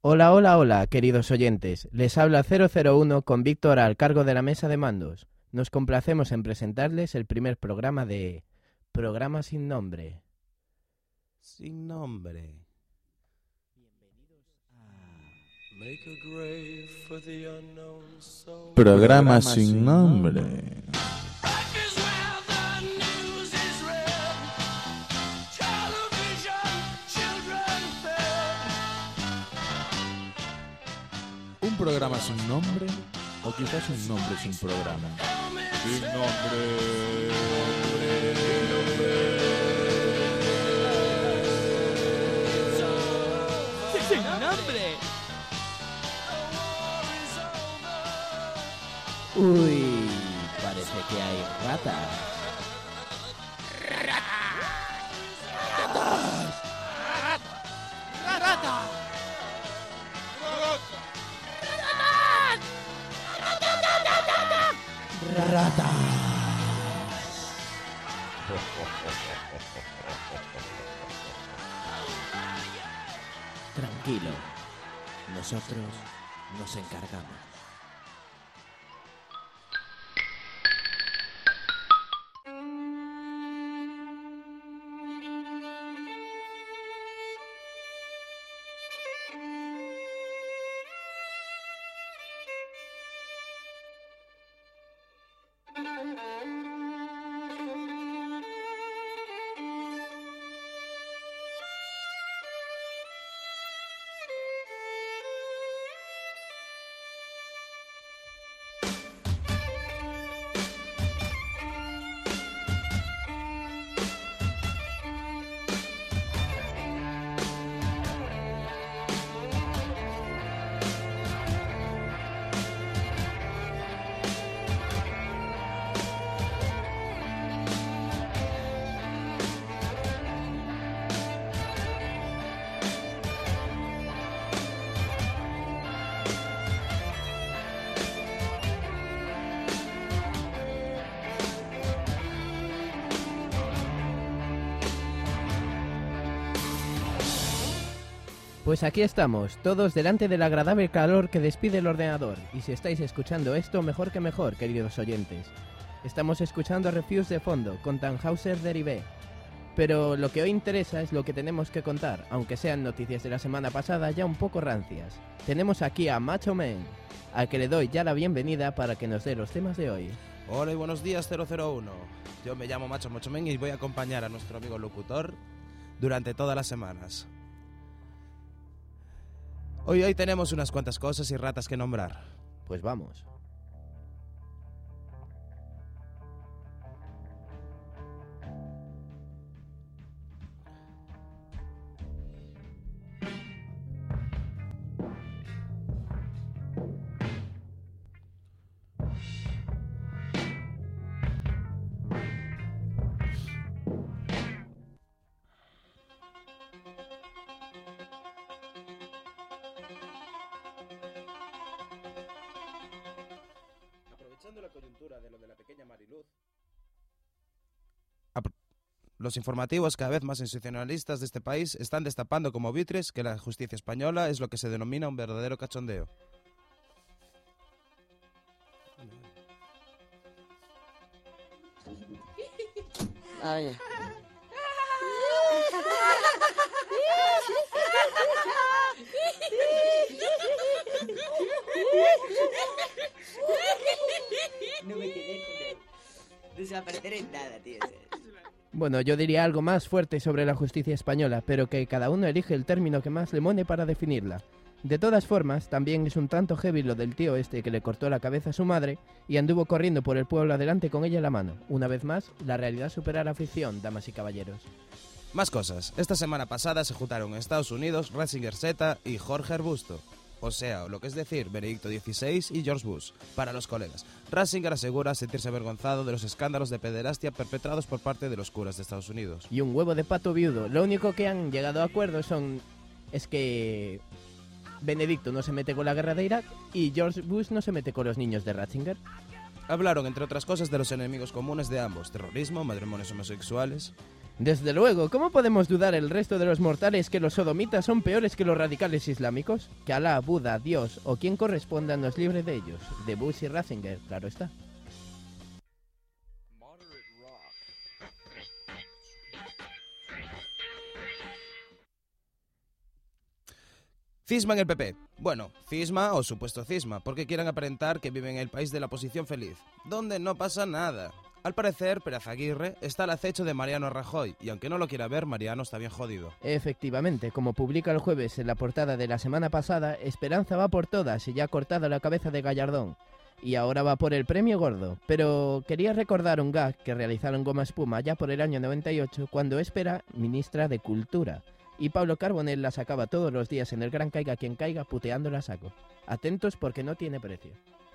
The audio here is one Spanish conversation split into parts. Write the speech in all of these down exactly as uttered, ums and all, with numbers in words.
Hola, hola, hola, queridos oyentes. Les habla cero cero uno con Víctor al cargo de la mesa de mandos. Nos complacemos en presentarles el primer programa de... Programa sin nombre. Sin nombre. Programa sin nombre. Un programa sin nombre, o quizás un nombre sin programa. Sin nombre. ¡Sin nombre! Uy, parece que hay ratas. Tranquilo, nosotros nos encargamos. Pues aquí estamos, todos delante del agradable calor que despide el ordenador. Y si estáis escuchando esto, mejor que mejor, queridos oyentes. Estamos escuchando Refuse de fondo, con Tannhäuser Derivé. Pero lo que hoy interesa es lo que tenemos que contar, aunque sean noticias de la semana pasada ya un poco rancias. Tenemos aquí a Macho Man, al que le doy ya la bienvenida para que nos dé los temas de hoy. Hola y buenos días, cero cero uno. Yo me llamo Macho Mochomen y voy a acompañar a nuestro amigo locutor durante todas las semanas. Hoy, hoy tenemos unas cuantas cosas y ratas que nombrar. Pues vamos. Aprovechando la coyuntura de lo de la pequeña Mariluz, los informativos cada vez más sensacionalistas de este país están destapando como vitres que la justicia española es lo que se denomina un verdadero cachondeo. Ay. No me quedé con él. Desaparecer en nada, tío. Bueno, yo diría algo más fuerte sobre la justicia española, pero que cada uno elige el término que más le mone para definirla. De todas formas, también es un tanto heavy lo del tío este que le cortó la cabeza a su madre y anduvo corriendo por el pueblo adelante con ella en la mano. Una vez más, la realidad supera la ficción, damas y caballeros. Más cosas. Esta semana pasada se juntaron en Estados Unidos Ratzinger Z y Jorge Arbusto. O sea, lo que es decir, Benedicto dieciséis y George Bush, para los colegas. Ratzinger asegura sentirse avergonzado de los escándalos de pederastia perpetrados por parte de los curas de Estados Unidos. Y un huevo de pato viudo. Lo único que han llegado a acuerdos son... es que... Benedicto no se mete con la guerra de Irak y George Bush no se mete con los niños de Ratzinger. Hablaron, entre otras cosas, de los enemigos comunes de ambos, terrorismo, matrimonios homosexuales... Desde luego, ¿cómo podemos dudar el resto de los mortales que los sodomitas son peores que los radicales islámicos? Que Alá, Buda, Dios o quien corresponda nos libre de ellos. De Bush y Ratzinger, claro está. Cisma en el P P. Bueno, cisma o supuesto cisma, porque quieren aparentar que viven en el país de la posición feliz, donde no pasa nada. Al parecer, Pérez Aguirre está al acecho de Mariano Rajoy, y aunque no lo quiera ver, Mariano está bien jodido. Efectivamente, como publica el jueves en la portada de la semana pasada, Esperanza va por todas y ya ha cortado la cabeza de Gallardón. Y ahora va por el premio gordo. Pero quería recordar un gag que realizaron Goma Espuma ya por el año noventa y ocho, cuando Espera, ministra de Cultura. Y Pablo Carbonell la sacaba todos los días en el Gran Caiga Quien Caiga puteándola a saco. Atentos porque no tiene precio.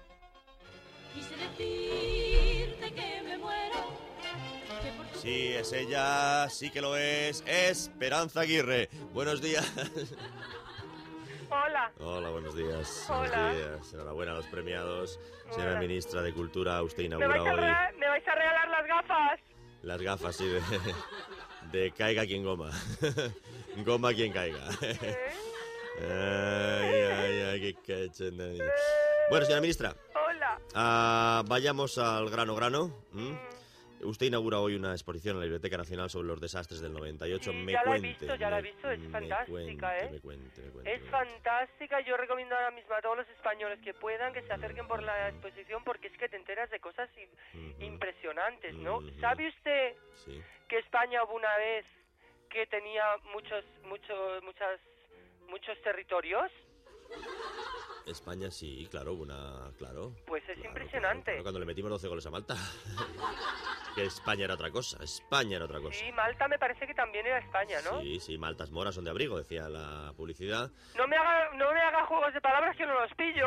Sí, es ella, sí que lo es, Esperanza Aguirre. Buenos días. Hola. Hola, buenos días. Hola. Buenos días. Enhorabuena a los premiados. Señora Hola. ministra de Cultura, usted ¿Me inaugura vais, a hoy regalar, ¿Me vais a regalar las gafas? las gafas, sí, de, de caiga quien goma. Goma quien caiga. ¿Eh? Ay, ay, ay, qué cachondería. Bueno, señora ministra, Hola. ah, vayamos al grano grano. ¿m? Usted inaugura hoy una exposición en la Biblioteca Nacional sobre los desastres del noventa y ocho. Sí, me ya la he cuente, visto, ya la he me- visto, es me fantástica, cuente, ¿eh? Me cuente, me cuente. Es fantástica, yo recomiendo ahora mismo a todos los españoles que puedan que se acerquen por la exposición porque es que te enteras de cosas im- Ujú. impresionantes, ¿no? Ujú. ¿Sabe usted Sí. que España hubo una vez que tenía muchos, muchos, muchas, muchos territorios? España sí, claro, una, claro. Pues es claro, impresionante. claro, claro, cuando le metimos doce goles a Malta. Que España era otra cosa, España era otra cosa. Sí, Malta me parece que también era España, ¿no? Sí, sí, maltas moras son de abrigo, decía la publicidad. No me haga, no me haga juegos de palabras que no los pillo.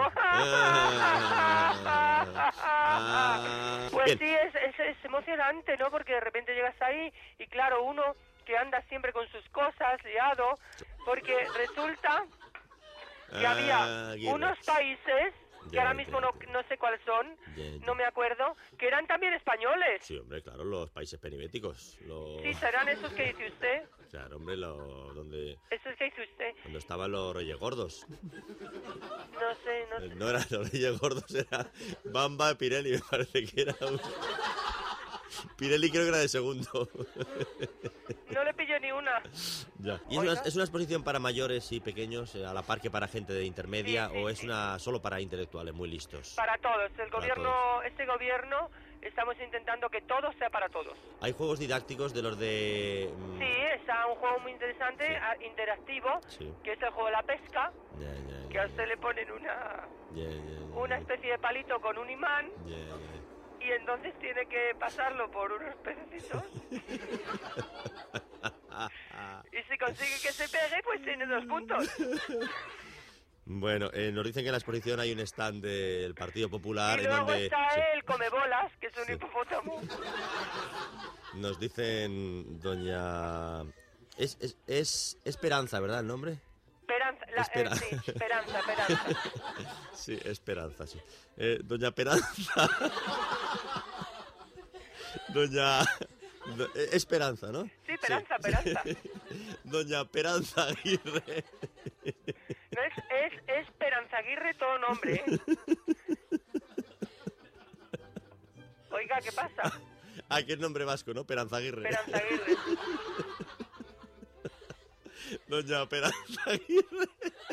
Ah, Pues bien. sí, es, es, es emocionante, ¿no? Porque de repente llegas ahí y claro, uno que anda siempre con sus cosas, liado, porque resulta que Ah, había Aguirre. unos países, que Ya ahora entiendo, mismo no, entiendo. no sé cuáles son, Ya entiendo. no me acuerdo, que eran también españoles. Sí, hombre, claro, los países penibéticos. Los... Sí, serán esos que dice usted, Claro, hombre, lo, donde, esos que dice usted. donde estaban los reyes gordos. No sé, no sé. No eran los reyes gordos, era Bamba Pirelli, me parece que era un... Pirelli creo que era de segundo. No le pillo ni una. Ya. ¿Y es una, es una exposición para mayores y pequeños, eh, a la par que para gente de intermedia, Sí, sí, o es sí. una solo para intelectuales muy listos? Para todos. El Para gobierno, todos. este gobierno, estamos intentando que todo sea para todos. Hay juegos didácticos de los de... mm, Sí, está un juego muy interesante, Sí. a- interactivo, Sí. que es el juego de la pesca, Ya, ya, que a ya, usted le ponen una, ya, ya, ya, una especie de palito con un imán ya, ya. y entonces tiene que pasarlo por unos pececitos y si consigue que se pegue, pues tiene dos puntos. Bueno, eh, nos dicen que en la exposición hay un stand del Partido Popular Y en luego donde... está sí. el comebolas, que es un Sí. hipopótamo. Nos dicen, doña... Es, es, es Esperanza, ¿verdad el nombre? Esperanza, la, Espera. eh, sí, esperanza, esperanza. Sí, Esperanza, sí. Eh, doña Esperanza. Doña... do- eh, Esperanza, ¿no? Sí, Esperanza, Esperanza. Doña Esperanza Aguirre. No es, es Esperanza Aguirre todo nombre, ¿eh? Oiga, ¿qué pasa? Ah, que es nombre vasco, ¿no? Esperanza Aguirre. Esperanza Aguirre. Doña Esperanza Aguirre.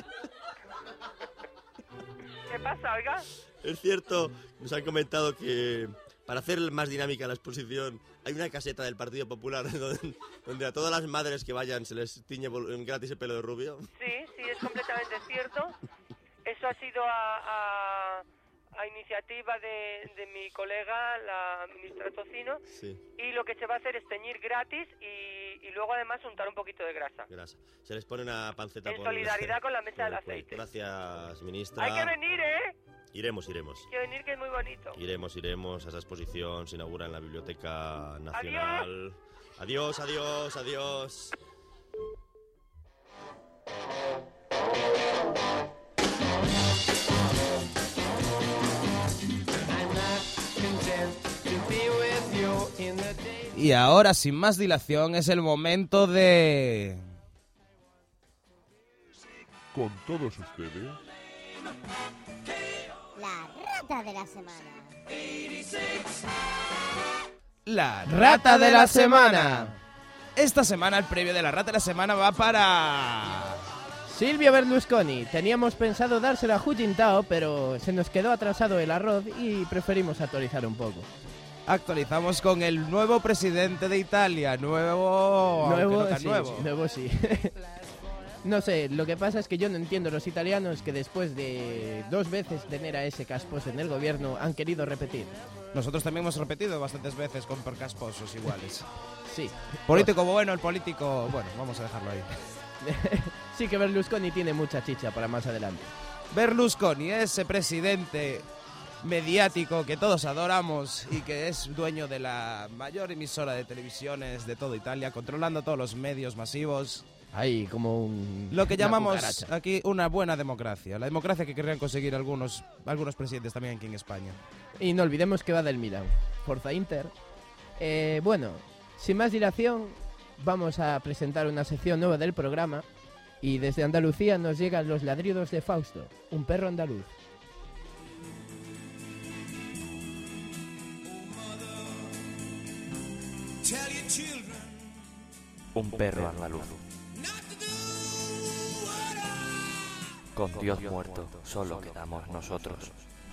¿Qué pasa, oiga? Es cierto, nos han comentado que para hacer más dinámica la exposición hay una caseta del Partido Popular donde, donde a todas las madres que vayan se les tiñe vol- gratis el pelo de rubio. Sí, sí, es completamente cierto. Eso ha sido a, a, a iniciativa de, de mi colega, la ministra Tocino, Sí, y lo que se va a hacer es teñir gratis y, y luego además untar un poquito de grasa. grasa. Se les pone una panceta En por... solidaridad con la mesa del por el aceite. cuello. Gracias, ministra. Hay que venir, ¿eh? Iremos, iremos. Hay que venir, que es muy bonito. Iremos, iremos a esa exposición, se inaugura en la Biblioteca Nacional. Adiós, adiós, adiós. I'm not Y ahora, sin más dilación, es el momento de... Con todos ustedes... La rata de la semana. La rata de la semana. Esta semana el premio de la rata de la semana va para... Silvio Berlusconi. Teníamos pensado dárselo a Hu Jintao, pero se nos quedó atrasado el arroz y preferimos actualizar un poco. Actualizamos con el nuevo presidente de Italia. Nuevo... Nuevo, no tan sí, nuevo. nuevo sí. No sé, lo que pasa es que yo no entiendo los italianos que después de dos veces tener a ese casposo en el gobierno han querido repetir. Nosotros también hemos repetido bastantes veces con por casposos iguales. Sí. Político bueno, el político... Bueno, vamos a dejarlo ahí. Sí que Berlusconi tiene mucha chicha para más adelante. Berlusconi, ese presidente mediático que todos adoramos y que es dueño de la mayor emisora de televisiones de toda Italia, controlando todos los medios masivos. Ahí, como un... Lo que una llamamos cucaracha. aquí una buena democracia. La democracia que querrían conseguir algunos, algunos presidentes también aquí en España. Y no olvidemos que va del Milan. Forza Inter. Eh, bueno, sin más dilación, vamos a presentar una sección nueva del programa. Y desde Andalucía nos llegan los ladridos de Fausto, un perro andaluz. Un perro andaluz. Con Dios muerto, solo quedamos nosotros.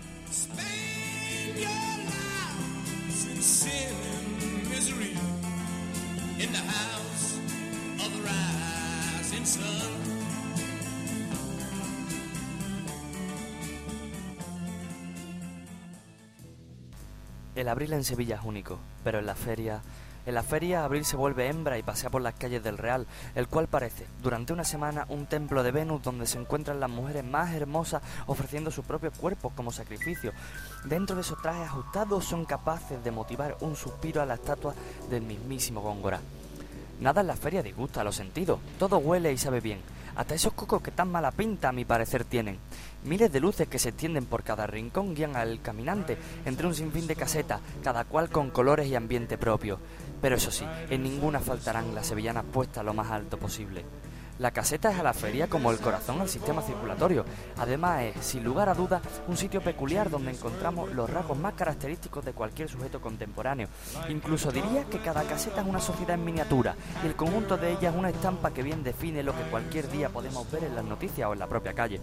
El abril en Sevilla es único, pero en la feria... En la feria, abril se vuelve hembra y pasea por las calles del Real, el cual parece, durante una semana, un templo de Venus donde se encuentran las mujeres más hermosas ofreciendo sus propios cuerpos como sacrificio. Dentro de esos trajes ajustados son capaces de motivar un suspiro a la estatua del mismísimo Góngora. Nada en la feria disgusta a los sentidos, todo huele y sabe bien, hasta esos cocos que tan mala pinta a mi parecer tienen. Miles de luces que se extienden por cada rincón guían al caminante entre un sinfín de casetas, cada cual con colores y ambiente propio. Pero eso sí, en ninguna faltarán las sevillanas puestas lo más alto posible. La caseta es a la feria como el corazón al sistema circulatorio. Además es, sin lugar a dudas, un sitio peculiar donde encontramos los rasgos más característicos de cualquier sujeto contemporáneo. Incluso diría que cada caseta es una sociedad en miniatura y el conjunto de ellas una estampa que bien define lo que cualquier día podemos ver en las noticias o en la propia calle.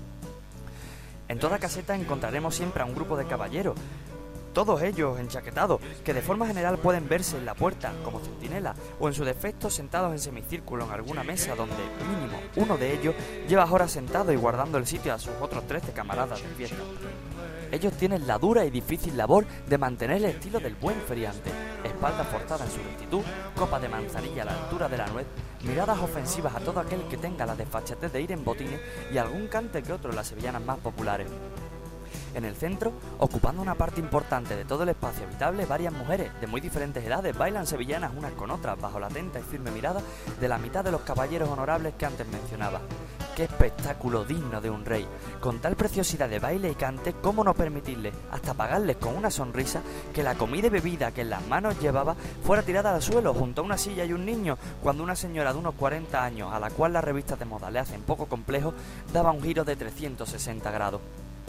En toda caseta encontraremos siempre a un grupo de caballeros, todos ellos enchaquetados, que de forma general pueden verse en la puerta como centinela o en su defecto sentados en semicírculo en alguna mesa donde, mínimo, uno de ellos lleva horas sentado y guardando el sitio a sus otros trece camaradas de fiesta. Ellos tienen la dura y difícil labor de mantener el estilo del buen feriante, espalda forzada en su rectitud, copa de manzanilla a la altura de la nuez, miradas ofensivas a todo aquel que tenga la desfachatez de ir en botines y algún cante que otro en las sevillanas más populares. En el centro, ocupando una parte importante de todo el espacio habitable, varias mujeres de muy diferentes edades bailan sevillanas unas con otras bajo la atenta y firme mirada de la mitad de los caballeros honorables que antes mencionaba. ¡Qué espectáculo digno de un rey! Con tal preciosidad de baile y cante, ¿cómo no permitirle, hasta pagarles con una sonrisa, que la comida y bebida que en las manos llevaba fuera tirada al suelo junto a una silla y un niño, cuando una señora de unos cuarenta años, a la cual las revistas de moda le hacen poco complejo, daba un giro de trescientos sesenta grados?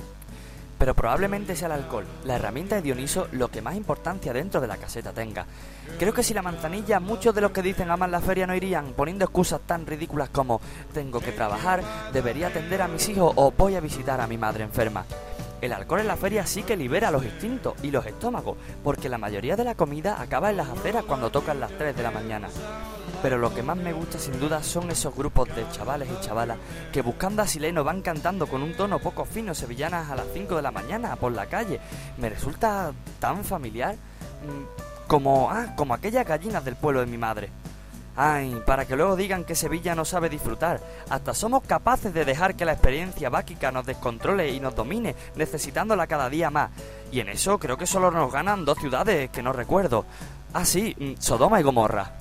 Pero probablemente sea el alcohol, la herramienta de Dioniso, lo que más importancia dentro de la caseta tenga. Creo que si la manzanilla, muchos de los que dicen aman la feria no irían, poniendo excusas tan ridículas como tengo que trabajar, debería atender a mis hijos o voy a visitar a mi madre enferma. El alcohol en la feria sí que libera los instintos y los estómagos, porque la mayoría de la comida acaba en las aceras cuando tocan las tres de la mañana. Pero lo que más me gusta sin duda son esos grupos de chavales y chavalas que buscando asileno van cantando con un tono poco fino sevillanas a las cinco de la mañana por la calle. Me resulta tan familiar como, ah, como aquellas gallinas del pueblo de mi madre. Ay, para que luego digan que Sevilla no sabe disfrutar. Hasta somos capaces de dejar que la experiencia báquica nos descontrole y nos domine, necesitándola cada día más. Y en eso creo que solo nos ganan dos ciudades que no recuerdo. Ah, sí, Sodoma y Gomorra.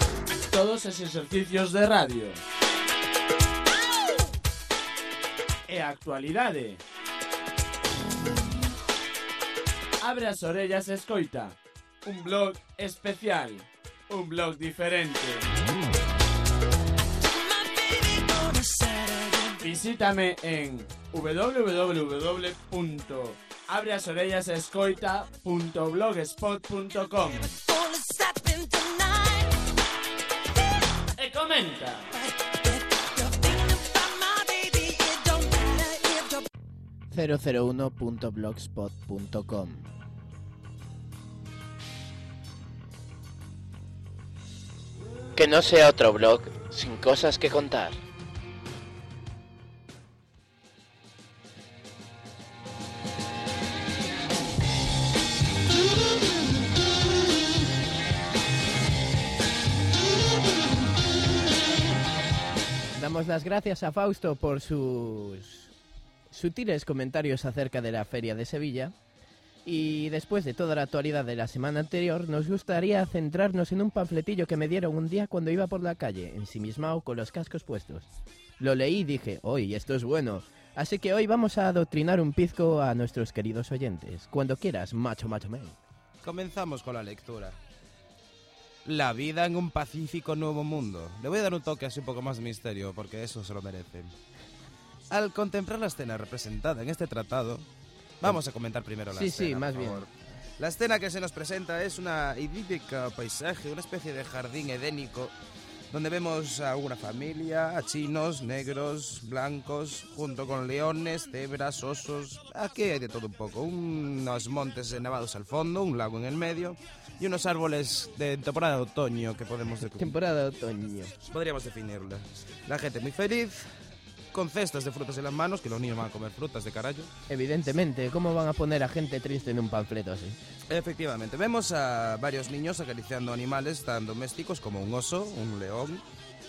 Todos esos ejercicios de radio. e a actualidade. Abre as orellas e escoita. Un blog especial. Un blog diferente. Visítame en w w w punto abre as orellas e escoita punto blogspot punto com e comenta. cero cero uno punto blogspot punto com. Que no sea otro blog sin cosas que contar. Damos las gracias a Fausto por sus sutiles comentarios acerca de la Feria de Sevilla. Y después de toda la actualidad de la semana anterior, nos gustaría centrarnos en un panfletillo que me dieron un día cuando iba por la calle, ensimismado con los cascos puestos. Lo leí y dije, ¡oy, esto es bueno! Así que hoy vamos a adoctrinar un pizco a nuestros queridos oyentes. Cuando quieras, macho, macho, men. Comenzamos con la lectura. La vida en un pacífico nuevo mundo. Le voy a dar un toque así un poco más de misterio, porque eso se lo merece. Al contemplar la escena representada en este tratado, vamos a comentar primero la sí, escena. Sí, sí, más por bien. favor. La escena que se nos presenta es una idílica paisaje, una especie de jardín edénico, donde vemos a una familia, a chinos, negros, blancos, junto con leones, cebras, osos. Aquí hay de todo un poco. Unos montes nevados al fondo, un lago en el medio y unos árboles de temporada de otoño que podemos... De... Temporada de otoño. Podríamos definirla. La gente muy feliz, con cestas de frutas en las manos, que los niños van a comer frutas de carallo. Evidentemente, ¿cómo van a poner a gente triste en un panfleto así? Efectivamente, vemos a varios niños acariciando animales tan domésticos como un oso, un león,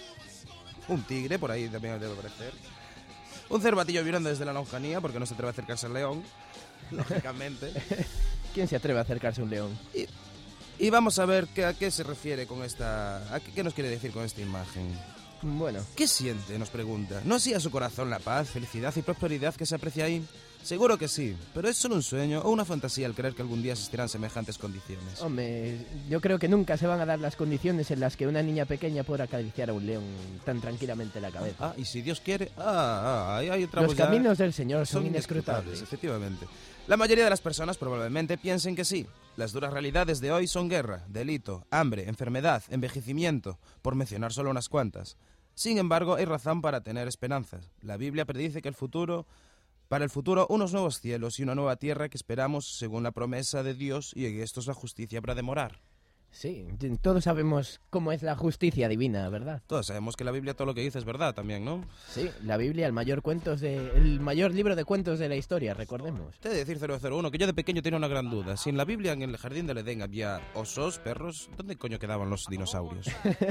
un tigre, por ahí también debe aparecer, un cervatillo vibrando desde la lonjanía porque no se atreve a acercarse al león, lógicamente. ¿Quién se atreve a acercarse a un león? Y, y vamos a ver qué, a qué se refiere con esta... A qué, qué nos quiere decir con esta imagen. Bueno. ¿Qué siente?, nos pregunta. ¿No así a su corazón la paz, felicidad y prosperidad que se aprecia ahí? Seguro que sí, pero ¿es solo un sueño o una fantasía al creer que algún día existirán semejantes condiciones? Hombre, yo creo que nunca se van a dar las condiciones en las que una niña pequeña pueda acariciar a un león tan tranquilamente la cabeza. Ah, y si Dios quiere... Ah, ah hay, hay otra Los caminos del Señor son, son inescrutables. Efectivamente. La mayoría de las personas probablemente piensen que sí. Las duras realidades de hoy son guerra, delito, hambre, enfermedad, envejecimiento, por mencionar solo unas cuantas. Sin embargo, hay razón para tener esperanzas. La Biblia predice que el futuro... Para el futuro, unos nuevos cielos y una nueva tierra que esperamos según la promesa de Dios, y en esto es la justicia habrá de morar. Sí, todos sabemos cómo es la justicia divina, ¿verdad? Todos sabemos que la Biblia todo lo que dice es verdad también, ¿no? Sí, la Biblia, el mayor cuentos de, el mayor libro de cuentos de la historia, recordemos. Te he de decir cero cero uno que yo de pequeño tenía una gran duda. Si en la Biblia, en el jardín del Edén, había osos, perros, ¿dónde coño quedaban los dinosaurios?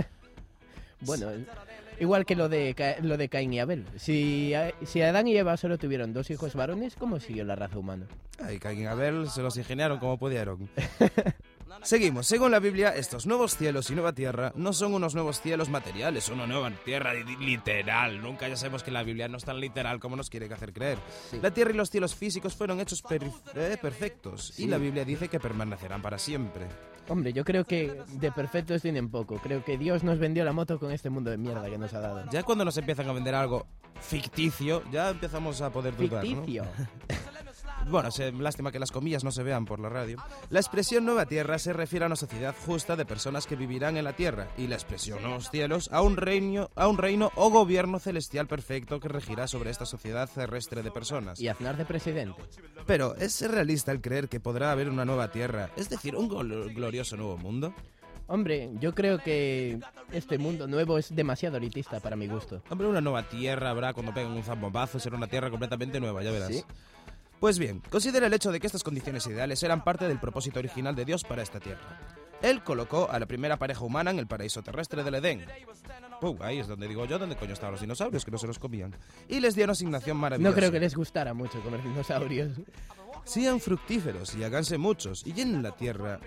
Bueno... Igual que lo de lo de Caín y Abel. Si, si Adán y Eva solo tuvieron dos hijos varones, ¿cómo siguió la raza humana? Ay, Caín y Abel se los ingeniaron como pudieron. Seguimos. Según la Biblia, estos nuevos cielos y nueva tierra no son unos nuevos cielos materiales, son una nueva tierra literal. Nunca ya sabemos que la Biblia no es tan literal como nos quiere hacer creer. Sí. La tierra y los cielos físicos fueron hechos per eh, perfectos, sí. Y la Biblia dice que permanecerán para siempre. Hombre, yo creo que de perfectos tienen poco. Creo que Dios nos vendió la moto con este mundo de mierda que nos ha dado. Ya cuando nos empiezan a vender algo ficticio, ya empezamos a poder dudar, ¿Ficticio? ¿no? Bueno, se, lástima que las comillas no se vean por la radio. La expresión nueva tierra se refiere a una sociedad justa de personas que vivirán en la tierra, y la expresión nuevos cielos a un reino, a un reino o gobierno celestial perfecto que regirá sobre esta sociedad terrestre de personas. Y Aznar de presidente. Pero, ¿es realista el creer que podrá haber una nueva tierra, es decir, un glorioso nuevo mundo? Hombre, yo creo que este mundo nuevo es demasiado elitista para mi gusto. Hombre, una nueva tierra habrá cuando peguen un zambombazo, será una tierra completamente nueva, ya verás. ¿Sí? Pues bien, considera el hecho de que estas condiciones ideales eran parte del propósito original de Dios para esta tierra. Él colocó a la primera pareja humana en el paraíso terrestre del Edén. Pum, ahí es donde digo yo, ¿dónde coño estaban los dinosaurios que no se los comían? Y les dio una asignación maravillosa. No creo que les gustara mucho comer dinosaurios. Sean fructíferos y háganse muchos y llenen la tierra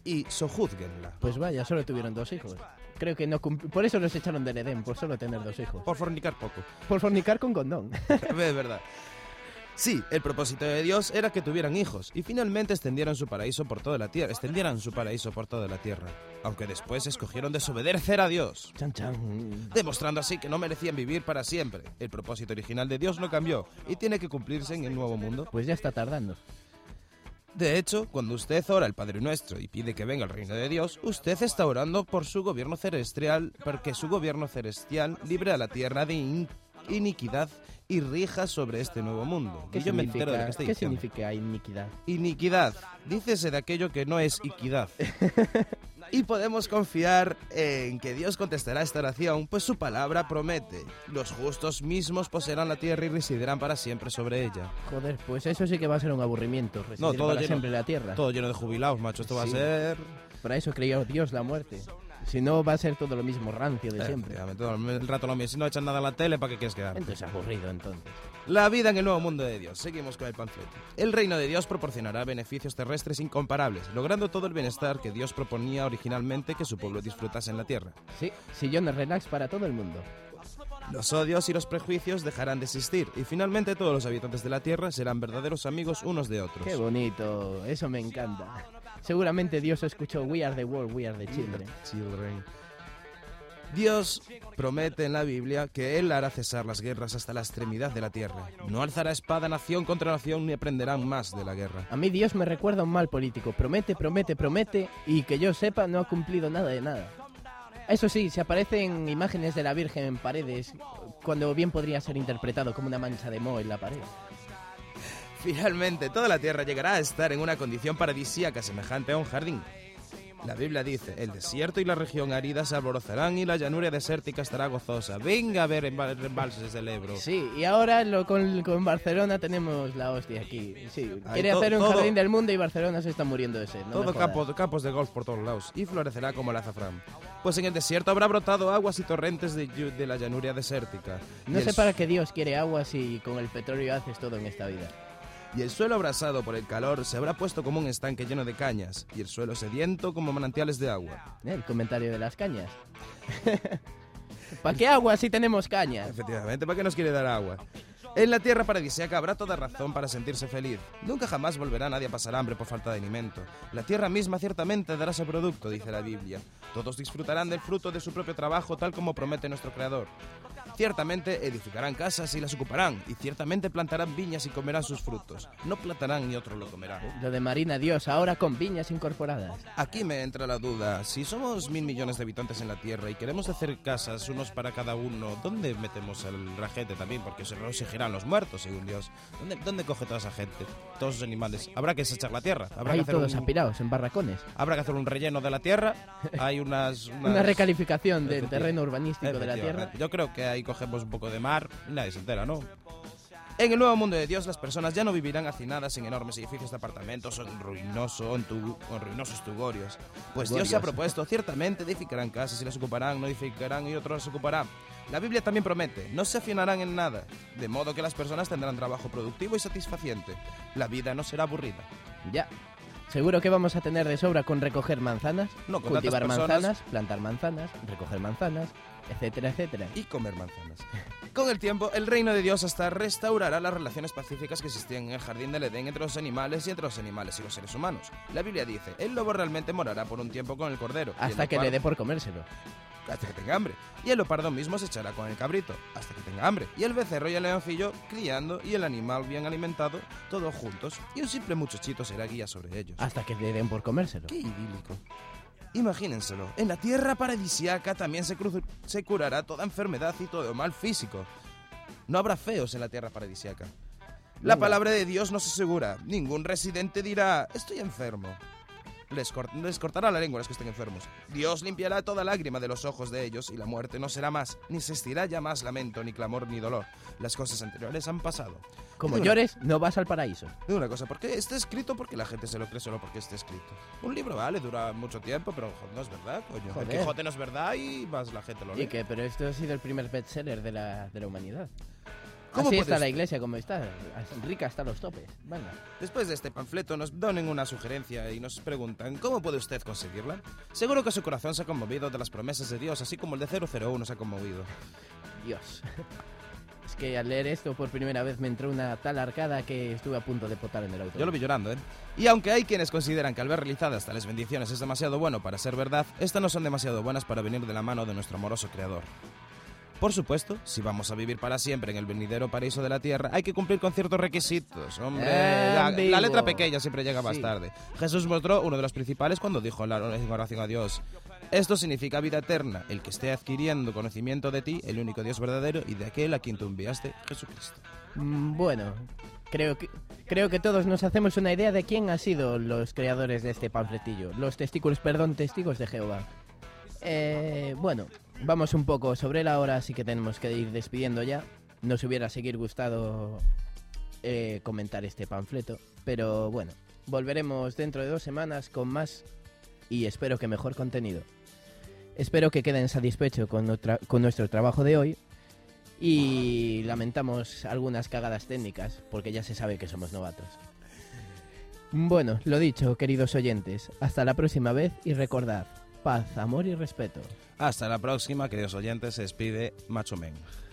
y sojúzguenla. Pues vaya, solo tuvieron dos hijos. Creo que no cumpl- Por eso los echaron del Edén, por solo tener dos hijos. Por fornicar poco. Por fornicar con condón. Es verdad. Sí, el propósito de Dios era que tuvieran hijos y finalmente extendieran su paraíso por toda la tierra, extendieran su paraíso por toda la tierra, aunque después escogieron desobedecer a Dios, Chan, chan. demostrando así que no merecían vivir para siempre. El propósito original de Dios no cambió y tiene que cumplirse en el nuevo mundo. Pues ya está tardando. De hecho, cuando usted ora el Padre Nuestro y pide que venga el reino de Dios, usted está orando por su gobierno celestial, porque su gobierno celestial libre a la tierra de in- iniquidad y rija sobre este nuevo mundo. ¿Qué Y yo me entero de lo significa, que estoy ¿qué diciendo. significa iniquidad? Iniquidad. Dícese de aquello que no es equidad. Y podemos confiar en que Dios contestará esta oración, pues su palabra promete. Los justos mismos poseerán la tierra y residirán para siempre sobre ella. Joder, pues eso sí que va a ser un aburrimiento. Residir No, todo para lleno- siempre en la tierra. Todo lleno de jubilados, macho. Esto va a Sí. ser... Para eso creyó Dios la muerte. Si no, va a ser todo lo mismo rancio de siempre. Efectivamente, todo el rato lo mismo. Si no echan nada a la tele, ¿para qué quieres quedar? Entonces aburrido, entonces. La vida en el nuevo mundo de Dios. Seguimos con el panfleto. El reino de Dios proporcionará beneficios terrestres incomparables, logrando todo el bienestar que Dios proponía originalmente que su pueblo disfrutase en la tierra. Sí, sillones relax para todo el mundo. Los odios y los prejuicios dejarán de existir y finalmente todos los habitantes de la tierra serán verdaderos amigos unos de otros. Qué bonito, eso me encanta. Seguramente Dios escuchó We are the world, we are the children. Children. Dios promete en la Biblia que Él hará cesar las guerras hasta la extremidad de la tierra. No alzará espada nación contra nación ni aprenderán más de la guerra. A mí Dios me recuerda a un mal político. Promete, promete, promete y que yo sepa no ha cumplido nada de nada. Eso sí, se aparecen imágenes de la Virgen en paredes cuando bien podría ser interpretado como una mancha de moho en la pared. Finalmente, toda la tierra llegará a estar en una condición paradisíaca semejante a un jardín. La Biblia dice, el desierto y la región árida se alborozarán y la llanura desértica estará gozosa. Venga a ver embal- embalses del Ebro. Sí, y ahora lo, con, con Barcelona tenemos la hostia aquí. Sí, Ahí quiere to- hacer un todo- jardín del mundo y Barcelona se está muriendo de sed. No me Todo jodas. campos, campos de golf por todos lados y florecerá como el azafrán. Pues en el desierto habrá brotado aguas y torrentes de, yu- de la llanura desértica. No Y sé el para qué Dios quiere agua si con el petróleo haces todo en esta vida. Y el suelo abrasado por el calor se habrá puesto como un estanque lleno de cañas, y el suelo sediento como manantiales de agua. ¿Eh? El comentario de las cañas. ¿Para qué agua si tenemos cañas? Efectivamente, ¿para qué nos quiere dar agua? En la tierra paradisíaca habrá toda razón para sentirse feliz. Nunca jamás volverá nadie a pasar hambre por falta de alimento. La tierra misma ciertamente dará su producto, dice la Biblia. Todos disfrutarán del fruto de su propio trabajo, tal como promete nuestro Creador. Ciertamente edificarán casas y las ocuparán, y ciertamente plantarán viñas y comerán sus frutos. No plantarán ni otro lo comerá. Lo de Marina Dios, ahora con viñas incorporadas. Aquí me entra la duda. Si somos mil millones de habitantes en la Tierra y queremos hacer casas, unos para cada uno, ¿dónde metemos al- la gente también? Porque se regocijarán los muertos, según Dios. ¿Dónde, ¿Dónde coge toda esa gente? Todos esos animales. Habrá que desechar la Tierra. Habrá Ahí que hacer todos un, apirados en barracones. habrá que hacer un relleno de la Tierra. Hay unas... unas- Una recalificación del Efectivamente. terreno urbanístico de la Tierra. Efectivamente. Yo creo que ahí cogemos un poco de mar y nadie se entera, ¿no? En el nuevo mundo de Dios, las personas ya no vivirán hacinadas en enormes edificios de apartamentos o en, ruinoso, en, tu- o en ruinosos tugorios. Pues Dios se ha Tugorios. propuesto, ciertamente edificarán casas y las ocuparán, no edificarán y otros las ocuparán. La Biblia también promete, no se afinarán en nada, de modo que las personas tendrán trabajo productivo y satisfaciente. La vida no será aburrida. Ya. Seguro que vamos a tener de sobra con recoger manzanas, No, con cultivar tantas personas. manzanas, plantar manzanas, recoger manzanas, etcétera, etcétera. Y comer manzanas. Con el tiempo, el reino de Dios hasta restaurará las relaciones pacíficas que existían en el jardín del Edén entre los animales y entre los animales y los seres humanos. La Biblia dice, el lobo realmente morará por un tiempo con el cordero. y el Hasta que le leopardo- dé por comérselo. Hasta que tenga hambre. Y el leopardo mismo se echará con el cabrito, hasta que tenga hambre. Y el becerro y el leoncillo criando y el animal bien alimentado, todos juntos. Y un simple muchachito será guía sobre ellos. Hasta que le den por comérselo. ¡Qué idílico! Imagínenselo, en la tierra paradisiaca también se, cru- se curará toda enfermedad y todo mal físico. No habrá feos en la tierra paradisiaca. La Venga. palabra de Dios nos asegura, ningún residente dirá, estoy enfermo. Les, cort- les cortará la lengua a los que estén enfermos. Dios limpiará toda lágrima de los ojos de ellos y la muerte no será más, ni existirá ya más lamento, ni clamor, ni dolor. Las cosas anteriores han pasado. Como Digo una- llores, no vas al paraíso. Digo una cosa, ¿por qué está escrito? Porque la gente se lo cree solo porque esté escrito. Un libro, vale, dura mucho tiempo, pero jo, no es verdad, coño. Joder. El Quijote no es verdad y más la gente lo lee. Y que, pero esto ha sido el primer bestseller de la, de la humanidad. ¿Cómo Así puede está la usted- iglesia como está, rica hasta los topes. Venga. Después de este panfleto nos donen una sugerencia y nos preguntan ¿cómo puede usted conseguirla? Seguro que su corazón se ha conmovido de las promesas de Dios, así como el de cero cero uno se ha conmovido. Dios. Es que al leer esto por primera vez me entró una tal arcada que estuve a punto de potar en el auto. Yo lo vi llorando, ¿eh? Y aunque hay quienes consideran que al ver realizadas tales bendiciones es demasiado bueno para ser verdad, estas no son demasiado buenas para venir de la mano de nuestro amoroso Creador. Por supuesto, si vamos a vivir para siempre en el venidero paraíso de la tierra, hay que cumplir con ciertos requisitos. Hombre, la, Ambiguo. la letra pequeña siempre llega más Sí. tarde. Jesús mostró uno de los principales cuando dijo en la en oración a Dios: esto significa vida eterna, el que esté adquiriendo conocimiento de ti, el único Dios verdadero, y de aquel a quien tú enviaste, Jesucristo. Mm, Bueno, creo que, creo que todos nos hacemos una idea de quién han sido los creadores de este panfletillo. Los testículos, perdón, testigos de Jehová. Eh, bueno, vamos un poco sobre la hora, así que tenemos que ir despidiendo ya. Nos hubiera seguir gustado eh, comentar este panfleto, pero bueno, volveremos dentro de dos semanas con más y espero que mejor contenido. Espero que queden satisfechos con, nuestra- con nuestro trabajo de hoy y lamentamos algunas cagadas técnicas porque ya se sabe que somos novatos. Bueno, lo dicho, queridos oyentes, hasta la próxima vez y recordad, paz, amor y respeto. Hasta la próxima, queridos oyentes, se despide Macho Men.